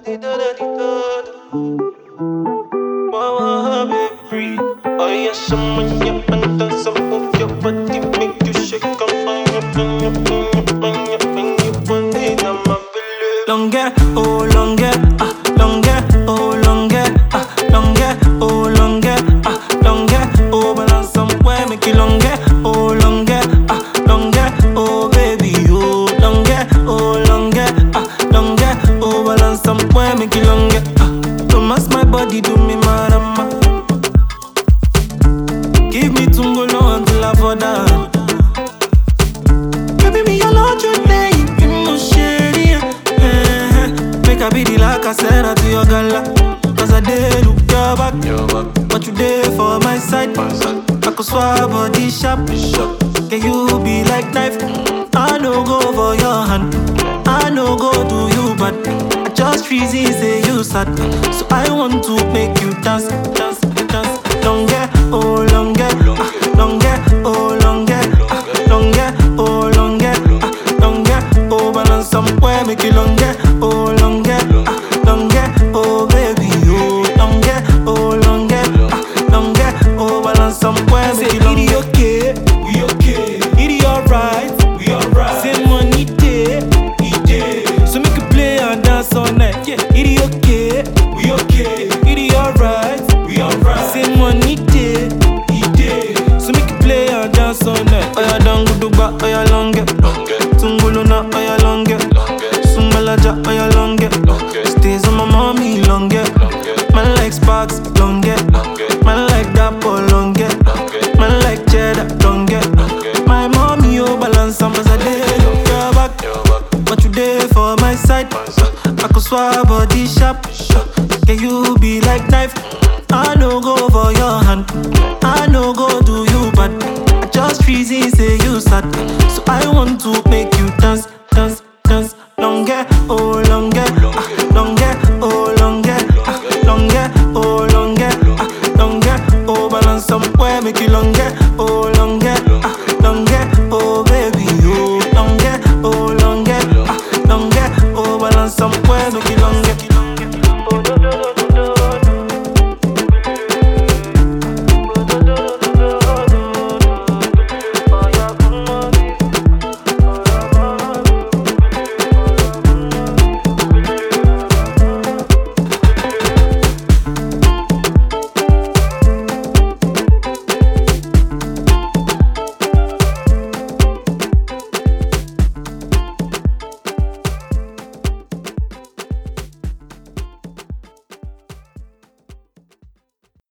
Breathe. Oh yeah, someone yeah, and dance some of your body, make you shake and bang you put it on my pillow. Longer, oh longer, longer, oh longer, longer, oh longer, longer, oh balance somewhere, make it longer, oh longer, longer, oh baby, oh longer, longer, oh balance somewhere, make it longer. Don't mess my body, do me marama. Give me tungolo until I fall down. Baby, me alone today, you no shady. Make a be the like I said to your gala. Cause I did look your back, but you did for my side. I could swap body sharp. Can you be like knife? I no go for your hand, I no go to you, but I just reason say you sad. So I want to make you dance, dance, dance. Longer, oh longer, longer, oh longer, longer, oh longer, longer, oh balance somewhere, make it longer, oh longer, longer, oh baby, oh longer, oh longer, longer, oh balance somewhere, make it longer. Okay, we okay, it alright, we alright. Say money day, so make you play and dance all night. Yeah, it okay, we okay, it alright, we alright. Say money day, so make you play and dance all night. Oya dangu duba, oya longe, tungulu na oya longe, sumbalaja oya longe, stays on my mommy longe. Man like Sparks longe, man like Dapo longe, man like Cheddar longe. My mommy oh balance some as I did your back, but you did for my side. I could swap body sharp. Can you be like knife?